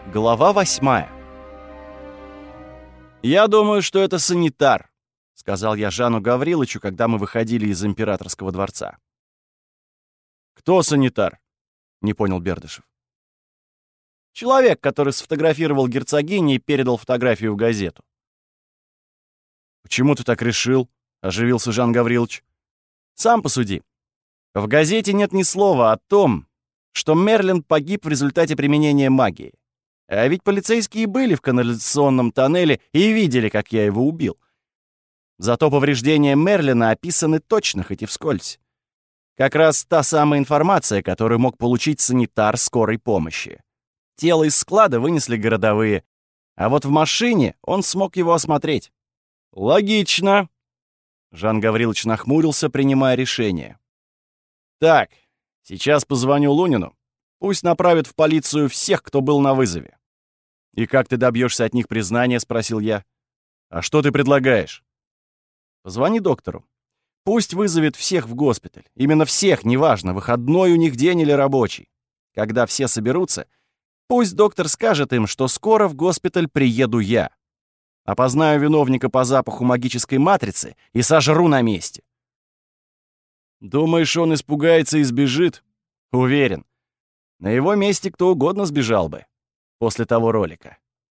Глава 8. «Я думаю, что это санитар», — сказал я Жану Гаврилычу, когда мы выходили из императорского дворца. «Кто санитар?» — не понял Бердышев. «Человек, который сфотографировал герцогиню и передал фотографию в газету». «Почему ты так решил?» — оживился Жан Гаврилович. «Сам посуди. В газете нет ни слова о том, что Мерлин погиб в результате применения магии. А ведь полицейские были в канализационном тоннеле и видели, как я его убил. Зато повреждения Мерлина описаны точно, хоть и вскользь. Как раз та самая информация, которую мог получить санитар скорой помощи. Тело из склада вынесли городовые, а вот в машине он смог его осмотреть». «Логично», — Жан Гаврилович нахмурился, принимая решение. «Так, сейчас позвоню Лунину. Пусть направят в полицию всех, кто был на вызове». «И как ты добьешься от них признания?» — спросил я. «А что ты предлагаешь?» «Позвони доктору. Пусть вызовет всех в госпиталь. Именно всех, неважно, выходной у них день или рабочий. Когда все соберутся, пусть доктор скажет им, что скоро в госпиталь приеду я. Опознаю виновника по запаху магической матрицы и сожру на месте». «Думаешь, он испугается и сбежит?» «Уверен. На его месте кто угодно сбежал бы после того ролика».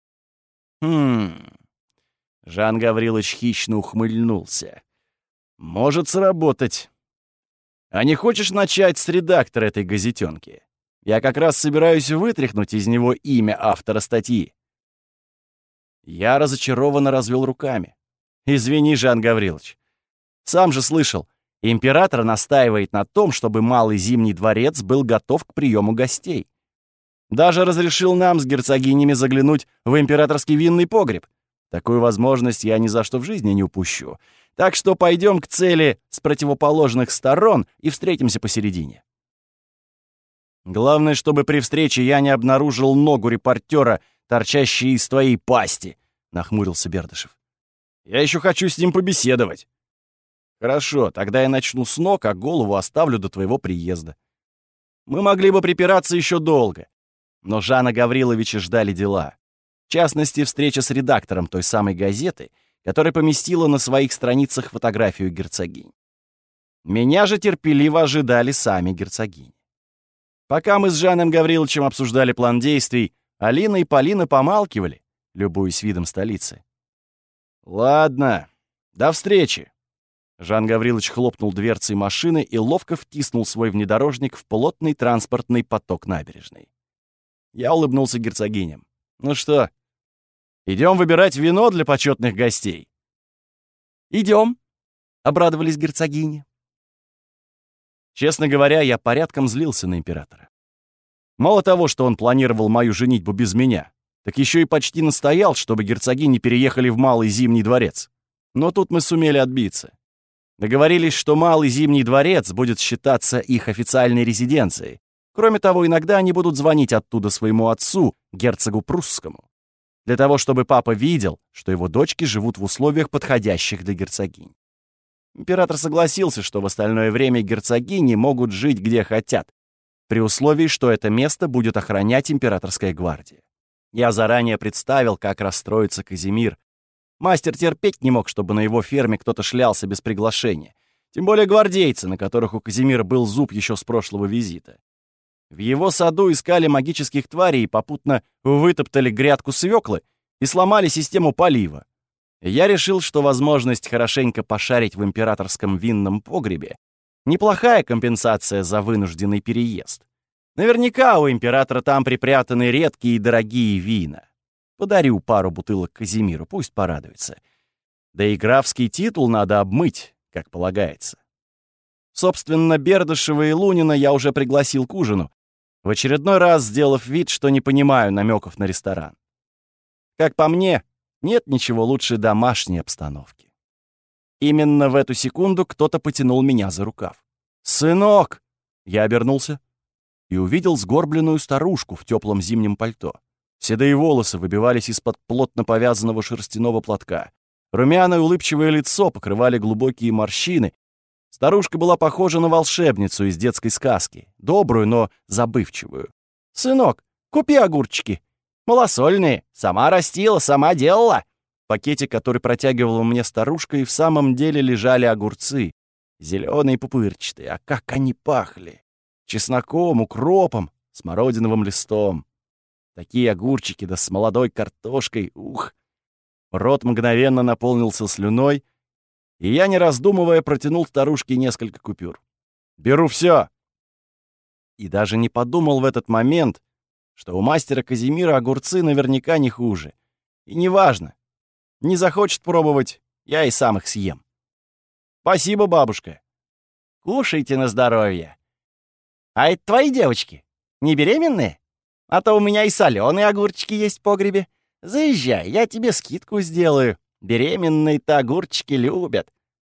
Жан Гаврилович хищно ухмыльнулся. «Может сработать. А не хочешь начать с редактора этой газетенки? Я как раз собираюсь вытряхнуть из него имя автора статьи». Я разочарованно развел руками. «Извини, Жан Гаврилович. Сам же слышал, император настаивает на том, чтобы Малый Зимний дворец был готов к приему гостей. Даже разрешил нам с герцогинями заглянуть в императорский винный погреб. Такую возможность я ни за что в жизни не упущу. Так что пойдем к цели с противоположных сторон и встретимся посередине. Главное, чтобы при встрече я не обнаружил ногу репортера, торчащей из твоей пасти», — нахмурился Бердышев. «Я еще хочу с ним побеседовать». «Хорошо, тогда я начну с ног, а голову оставлю до твоего приезда». Мы могли бы припираться еще долго, но Жана Гавриловича ждали дела. В частности, встреча с редактором той самой газеты, которая поместила на своих страницах фотографию герцогинь. Меня же терпеливо ожидали сами герцогини. Пока мы с Жаном Гавриловичем обсуждали план действий, Алина и Полина помалкивали, любуясь видом столицы. «Ладно, до встречи!» Жан Гаврилович хлопнул дверцей машины и ловко втиснул свой внедорожник в плотный транспортный поток набережной. Я улыбнулся герцогиням. «Ну что, идем выбирать вино для почетных гостей?» «Идем», — обрадовались герцогини. Честно говоря, я порядком злился на императора. Мало того, что он планировал мою женитьбу без меня, так еще и почти настоял, чтобы герцогини переехали в Малый Зимний дворец. Но тут мы сумели отбиться. Договорились, что Малый Зимний дворец будет считаться их официальной резиденцией. Кроме того, иногда они будут звонить оттуда своему отцу, герцогу Прусскому, для того, чтобы папа видел, что его дочки живут в условиях, подходящих для герцогинь. Император согласился, что в остальное время герцогини могут жить где хотят, при условии, что это место будет охранять императорская гвардия. Я заранее представил, как расстроится Казимир. Мастер терпеть не мог, чтобы на его ферме кто-то шлялся без приглашения. Тем более гвардейцы, на которых у Казимира был зуб еще с прошлого визита. В его саду искали магических тварей и попутно вытоптали грядку свеклы и сломали систему полива. Я решил, что возможность хорошенько пошарить в императорском винном погребе — неплохая компенсация за вынужденный переезд. Наверняка у императора там припрятаны редкие и дорогие вина. Подарю пару бутылок Казимиру, пусть порадуется. Да и графский титул надо обмыть, как полагается. Собственно, Бердышева и Лунина я уже пригласил к ужину, в очередной раз сделав вид, что не понимаю намеков на ресторан. Как по мне, нет ничего лучше домашней обстановки. Именно в эту секунду кто-то потянул меня за рукав. «Сынок!» Я обернулся и увидел сгорбленную старушку в теплом зимнем пальто. Седые волосы выбивались из-под плотно повязанного шерстяного платка. Румяное улыбчивое лицо покрывали глубокие морщины. Старушка была похожа на волшебницу из детской сказки, добрую, но забывчивую. «Сынок, купи огурчики. Малосольные. Сама растила, сама делала». В пакете, который протягивала мне старушка, и в самом деле лежали огурцы. Зелёные пупырчатые. А как они пахли! Чесноком, укропом, смородиновым листом. Такие огурчики, да с молодой картошкой. Ух! Рот мгновенно наполнился слюной, и я, не раздумывая, протянул старушке несколько купюр. «Беру всё!» И даже не подумал в этот момент, что у мастера Казимира огурцы наверняка не хуже. И неважно. Не захочет пробовать, я и сам их съем. «Спасибо, бабушка». «Кушайте на здоровье». «А это твои девочки? Не беременные? А то у меня и солёные огурчики есть в погребе. Заезжай, я тебе скидку сделаю. Беременные-то огурчики любят».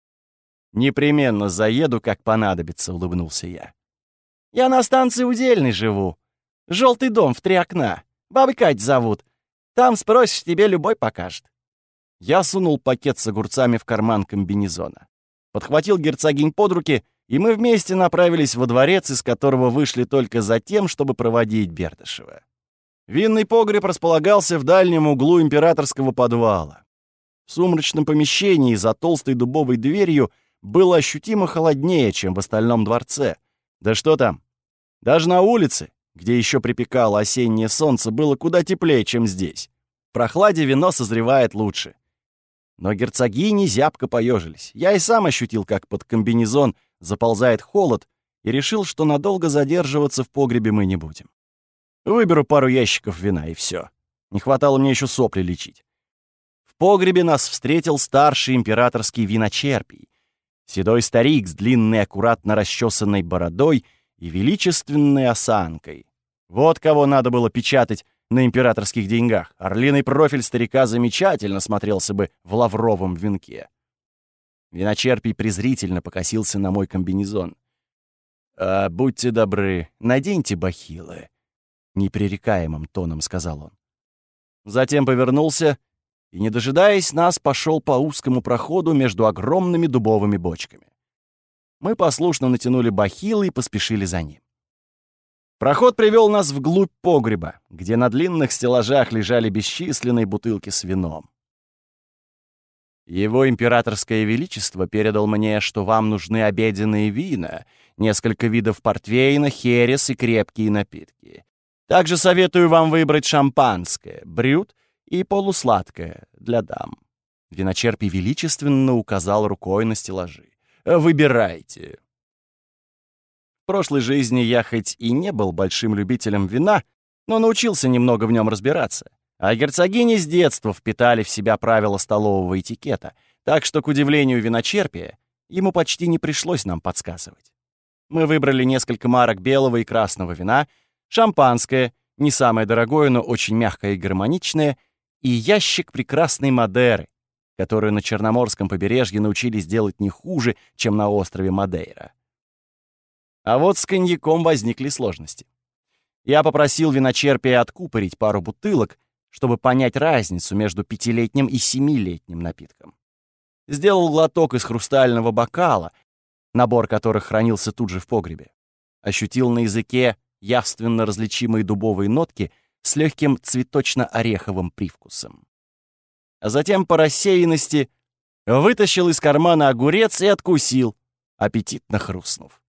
«Непременно заеду, как понадобится», — улыбнулся я. «Я на станции Удельной живу. Желтый дом в 3 окна. Бабы Кать зовут. Там спросишь, тебе любой покажет». Я сунул пакет с огурцами в карман комбинезона. Подхватил герцогинь под руки, и мы вместе направились во дворец, из которого вышли только за тем, чтобы проводить Бердышева. Винный погреб располагался в дальнем углу императорского подвала. В сумрачном помещении за толстой дубовой дверью было ощутимо холоднее, чем в остальном дворце. Да что там? Даже на улице, где еще припекало осеннее солнце, было куда теплее, чем здесь. В прохладе вино созревает лучше. Но герцогини зябко поежились. Я и сам ощутил, как под комбинезон заползает холод, и решил, что надолго задерживаться в погребе мы не будем. Выберу пару ящиков вина, и все. Не хватало мне еще сопли лечить. В погребе нас встретил старший императорский виночерпий. Седой старик с длинной, аккуратно расчесанной бородой и величественной осанкой. Вот кого надо было печатать на императорских деньгах. Орлиный профиль старика замечательно смотрелся бы в лавровом венке. Виночерпий презрительно покосился на мой комбинезон. «Будьте добры, наденьте бахилы», — непререкаемым тоном сказал он. Затем повернулся и, не дожидаясь нас, пошел по узкому проходу между огромными дубовыми бочками. Мы послушно натянули бахилы и поспешили за ним. Проход привел нас вглубь погреба, где на длинных стеллажах лежали бесчисленные бутылки с вином. «Его императорское величество передал мне, что вам нужны обеденные вина, несколько видов портвейна, херес и крепкие напитки. Также советую вам выбрать шампанское, брют и полусладкое для дам». Виночерпий величественно указал рукой на стеллажи. «Выбирайте». В прошлой жизни я хоть и не был большим любителем вина, но научился немного в нем разбираться. А герцогини с детства впитали в себя правила столового этикета, так что, к удивлению виночерпия, ему почти не пришлось нам подсказывать. Мы выбрали несколько марок белого и красного вина, шампанское, не самое дорогое, но очень мягкое и гармоничное, и ящик прекрасной Мадеры, которую на Черноморском побережье научились делать не хуже, чем на острове Мадейра. А вот с коньяком возникли сложности. Я попросил виночерпия откупорить пару бутылок, чтобы понять разницу между 5-летним и 7-летним напитком. Сделал глоток из хрустального бокала, набор которых хранился тут же в погребе. Ощутил на языке явственно различимые дубовые нотки с легким цветочно-ореховым привкусом. А затем по рассеянности вытащил из кармана огурец и откусил, аппетитно хрустнув.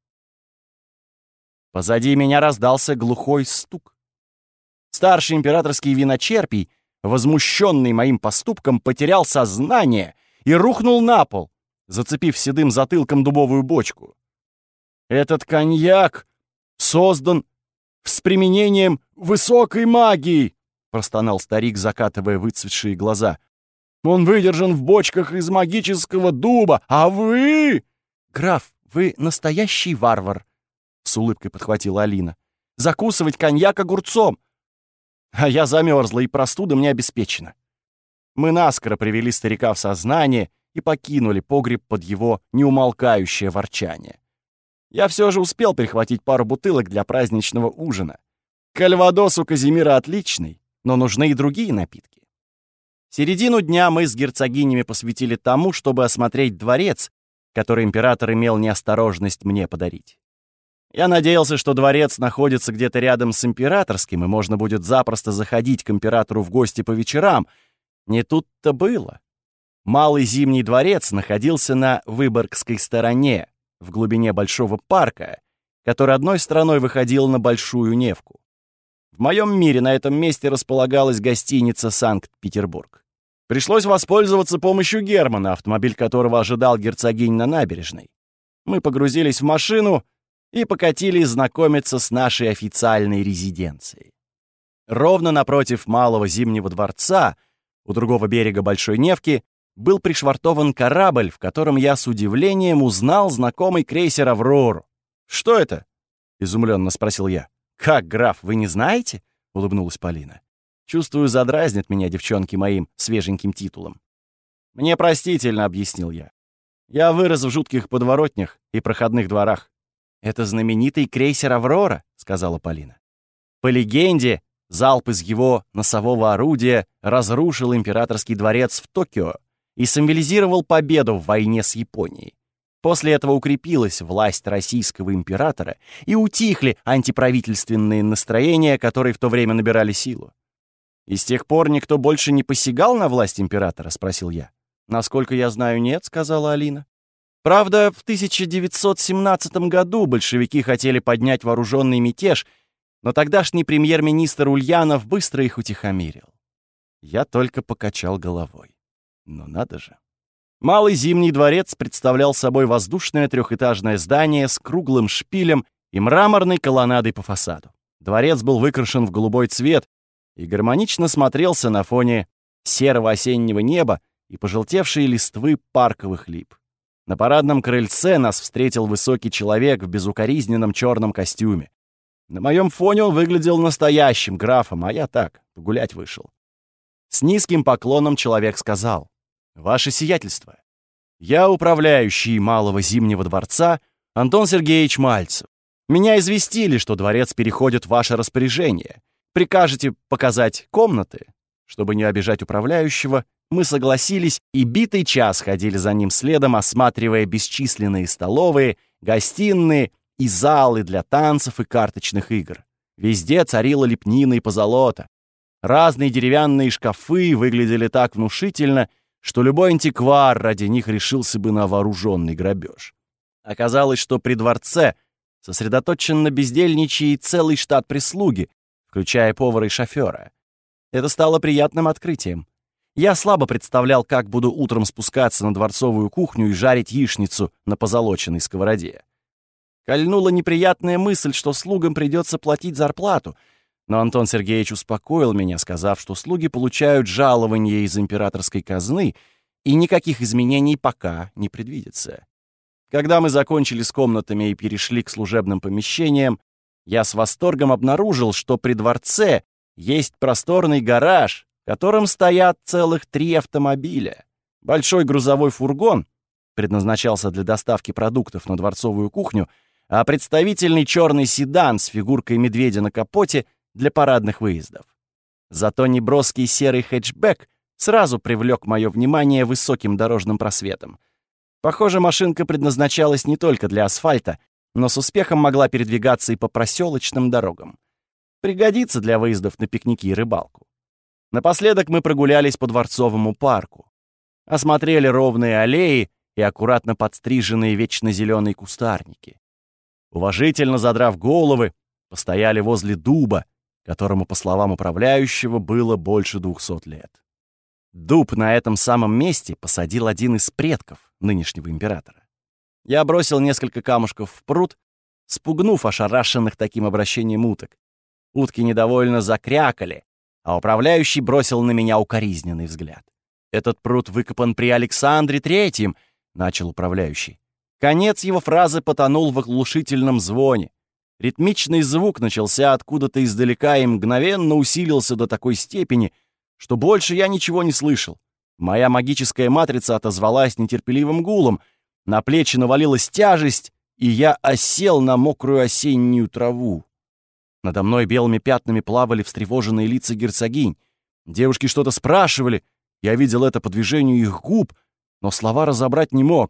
Позади меня раздался глухой стук. Старший императорский виночерпий, возмущенный моим поступком, потерял сознание и рухнул на пол, зацепив седым затылком дубовую бочку. «Этот коньяк создан с применением высокой магии!» — простонал старик, закатывая выцветшие глаза. «Он выдержан в бочках из магического дуба, а вы...» «Граф, вы настоящий варвар!» — с улыбкой подхватила Алина. «Закусывать коньяк огурцом! А я замерзла, и простуда мне обеспечена». Мы наскоро привели старика в сознание и покинули погреб под его неумолкающее ворчание. Я все же успел прихватить пару бутылок для праздничного ужина. Кальвадос у Казимира отличный, но нужны и другие напитки. Середину дня мы с герцогинями посвятили тому, чтобы осмотреть дворец, который император имел неосторожность мне подарить. Я надеялся, что дворец находится где-то рядом с императорским, и можно будет запросто заходить к императору в гости по вечерам. Не тут-то было. Малый Зимний дворец находился на Выборгской стороне, в глубине большого парка, который одной стороной выходил на Большую Невку. В моем мире на этом месте располагалась гостиница «Санкт-Петербург». Пришлось воспользоваться помощью Германа, автомобиль которого ожидал герцогинь на набережной. Мы погрузились в машину и покатились знакомиться с нашей официальной резиденцией. Ровно напротив Малого Зимнего дворца, у другого берега Большой Невки, был пришвартован корабль, в котором я с удивлением узнал знакомый крейсер «Аврору». «Что это?» — изумленно спросил я. «Как, граф, вы не знаете?» — улыбнулась Полина. «Чувствую, задразнят меня девчонки моим свеженьким титулом». «Мне простительно», — объяснил я. «Я вырос в жутких подворотнях и проходных дворах». «Это знаменитый крейсер «Аврора», — сказала Полина. «По легенде, залп из его носового орудия разрушил императорский дворец в Токио и символизировал победу в войне с Японией. После этого укрепилась власть российского императора и утихли антиправительственные настроения, которые в то время набирали силу. «И с тех пор никто больше не посягал на власть императора?» — спросил я. «Насколько я знаю, нет», — сказала Алина. «Правда, в 1917 году большевики хотели поднять вооруженный мятеж, но тогдашний премьер-министр Ульянов быстро их утихомирил». Я только покачал головой. Но надо же. Малый Зимний дворец представлял собой воздушное трехэтажное здание с круглым шпилем и мраморной колоннадой по фасаду. Дворец был выкрашен в голубой цвет и гармонично смотрелся на фоне серого осеннего неба и пожелтевшей листвы парковых лип. На парадном крыльце нас встретил высокий человек в безукоризненном черном костюме. На моем фоне он выглядел настоящим графом, а я так, погулять вышел. С низким поклоном человек сказал: «Ваше сиятельство, я управляющий Малого Зимнего дворца Антон Сергеевич Мальцев. Меня известили, что дворец переходит в ваше распоряжение. Прикажете показать комнаты?» Чтобы не обижать управляющего, мы согласились и битый час ходили за ним следом, осматривая бесчисленные столовые, гостиные и залы для танцев и карточных игр. Везде царила лепнина и позолота. Разные деревянные шкафы выглядели так внушительно, что любой антиквар ради них решился бы на вооруженный грабеж. Оказалось, что при дворце сосредоточенно бездельничает целый штат прислуги, включая повара и шофера. Это стало приятным открытием. Я слабо представлял, как буду утром спускаться на дворцовую кухню и жарить яичницу на позолоченной сковороде. Кольнула неприятная мысль, что слугам придется платить зарплату, но Антон Сергеевич успокоил меня, сказав, что слуги получают жалование из императорской казны, и никаких изменений пока не предвидится. Когда мы закончили с комнатами и перешли к служебным помещениям, я с восторгом обнаружил, что при дворце есть просторный гараж, в котором стоят целых 3 автомобиля. Большой грузовой фургон предназначался для доставки продуктов на дворцовую кухню, а представительный черный седан с фигуркой медведя на капоте для парадных выездов. Зато неброский серый хэтчбэк сразу привлек мое внимание высоким дорожным просветом. Похоже, машинка предназначалась не только для асфальта, но с успехом могла передвигаться и по проселочным дорогам. Пригодится для выездов на пикники и рыбалку. Напоследок мы прогулялись по Дворцовому парку. Осмотрели ровные аллеи и аккуратно подстриженные вечно зеленые кустарники. Уважительно задрав головы, постояли возле дуба, которому, по словам управляющего, было больше 200 лет. Дуб на этом самом месте посадил один из предков нынешнего императора. Я бросил несколько камушков в пруд, спугнув ошарашенных таким обращением уток. Утки недовольно закрякали, а управляющий бросил на меня укоризненный взгляд. «Этот пруд выкопан при Александре Третьем», — начал управляющий. Конец его фразы потонул в оглушительном звоне. Ритмичный звук начался откуда-то издалека и мгновенно усилился до такой степени, что больше я ничего не слышал. Моя магическая матрица отозвалась нетерпеливым гулом, на плечи навалилась тяжесть, и я осел на мокрую осеннюю траву. Надо мной белыми пятнами плавали встревоженные лица герцогинь. Девушки что-то спрашивали, я видел это по движению их губ, но слова разобрать не мог.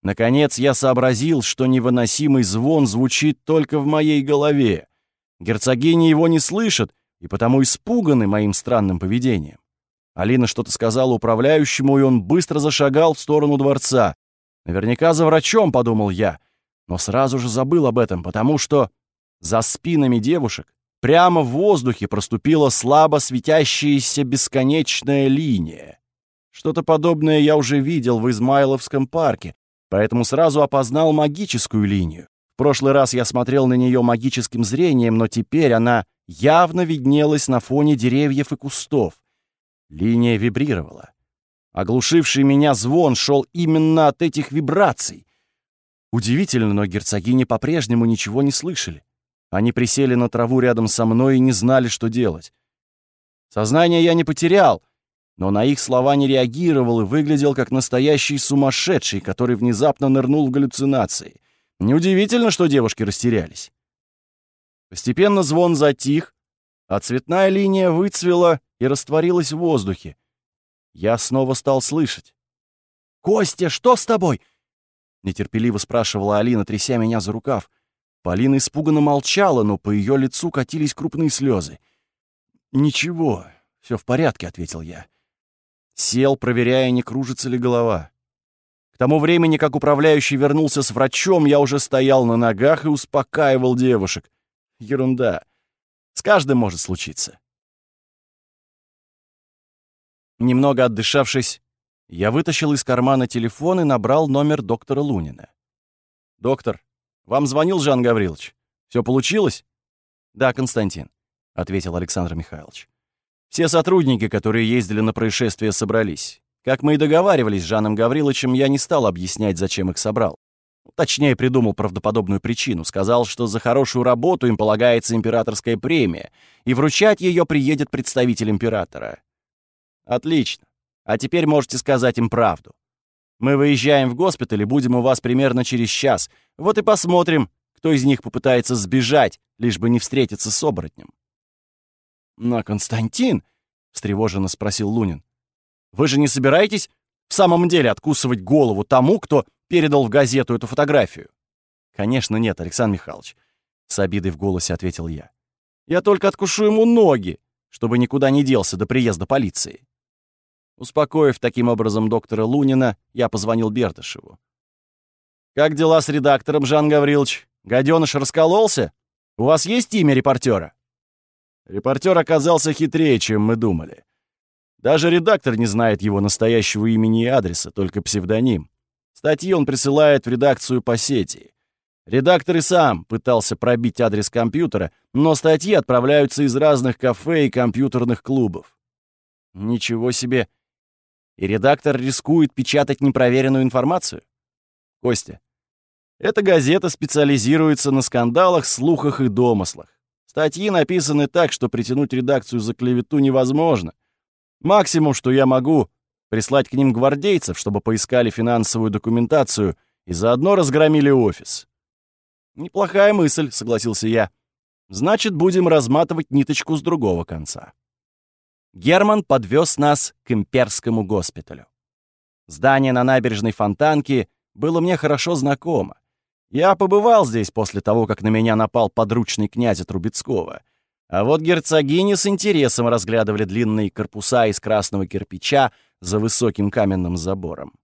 Наконец я сообразил, что невыносимый звон звучит только в моей голове. Герцогиня его не слышит и потому испуганы моим странным поведением. Алина что-то сказала управляющему, и он быстро зашагал в сторону дворца. Наверняка за врачом, подумал я, но сразу же забыл об этом, потому что за спинами девушек прямо в воздухе проступила слабо светящаяся бесконечная линия. Что-то подобное я уже видел в Измайловском парке, поэтому сразу опознал магическую линию. В прошлый раз я смотрел на нее магическим зрением, но теперь она явно виднелась на фоне деревьев и кустов. Линия вибрировала. Оглушивший меня звон шел именно от этих вибраций. Удивительно, но герцогини по-прежнему ничего не слышали. Они присели на траву рядом со мной и не знали, что делать. Сознание я не потерял, но на их слова не реагировал и выглядел как настоящий сумасшедший, который внезапно нырнул в галлюцинации. Неудивительно, что девушки растерялись. Постепенно звон затих, а цветная линия выцвела и растворилась в воздухе. Я снова стал слышать. «Костя, что с тобой?» — нетерпеливо спрашивала Алина, тряся меня за рукав. Полина испуганно молчала, но по ее лицу катились крупные слезы. «Ничего, все в порядке», — ответил я. Сел, проверяя, не кружится ли голова. К тому времени, как управляющий вернулся с врачом, я уже стоял на ногах и успокаивал девушек. Ерунда. С каждым может случиться. Немного отдышавшись, я вытащил из кармана телефон и набрал номер доктора Лунина. «Доктор, вам звонил Жан Гаврилович? Все получилось?» «Да, Константин», — ответил Александр Михайлович. «Все сотрудники, которые ездили на происшествие, собрались. Как мы и договаривались с Жаном Гавриловичем, я не стал объяснять, зачем их собрал. Точнее, придумал правдоподобную причину. Сказал, что за хорошую работу им полагается императорская премия, и вручать ее приедет представитель императора. Отлично. А теперь можете сказать им правду. Мы выезжаем в госпиталь и будем у вас примерно через час. Вот и посмотрим, кто из них попытается сбежать, лишь бы не встретиться с оборотнем». «Но, Константин», — встревоженно спросил Лунин, «вы же не собираетесь в самом деле откусывать голову тому, кто передал в газету эту фотографию?» «Конечно нет, Александр Михайлович», — с обидой в голосе ответил я. «Я только откушу ему ноги, чтобы никуда не делся до приезда полиции». Успокоив таким образом доктора Лунина, я позвонил Бертышеву. «Как дела с редактором, Жан Гаврилович? Гаденыш раскололся? У вас есть имя репортера?» Репортер оказался хитрее, чем мы думали. Даже редактор не знает его настоящего имени и адреса, только псевдоним. Статьи он присылает в редакцию по сети. Редактор и сам пытался пробить адрес компьютера, но статьи отправляются из разных кафе и компьютерных клубов. Ничего себе! И редактор рискует печатать непроверенную информацию? Костя, эта газета специализируется на скандалах, слухах и домыслах. Статьи написаны так, что притянуть редакцию за клевету невозможно. Максимум, что я могу, прислать к ним гвардейцев, чтобы поискали финансовую документацию и заодно разгромили офис. «Неплохая мысль», — согласился я. «Значит, будем разматывать ниточку с другого конца». Герман подвез нас к имперскому госпиталю. Здание на набережной Фонтанки было мне хорошо знакомо. Я побывал здесь после того, как на меня напал подручный князя Трубецкого. А вот герцогини с интересом разглядывали длинные корпуса из красного кирпича за высоким каменным забором.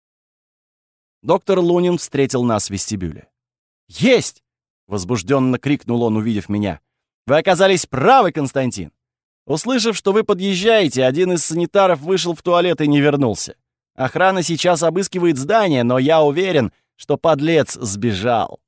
Доктор Лунин встретил нас в вестибюле. «Есть!» — возбужденно крикнул он, увидев меня. «Вы оказались правы, Константин! Услышав, что вы подъезжаете, один из санитаров вышел в туалет и не вернулся. Охрана сейчас обыскивает здание, но я уверен, что подлец сбежал».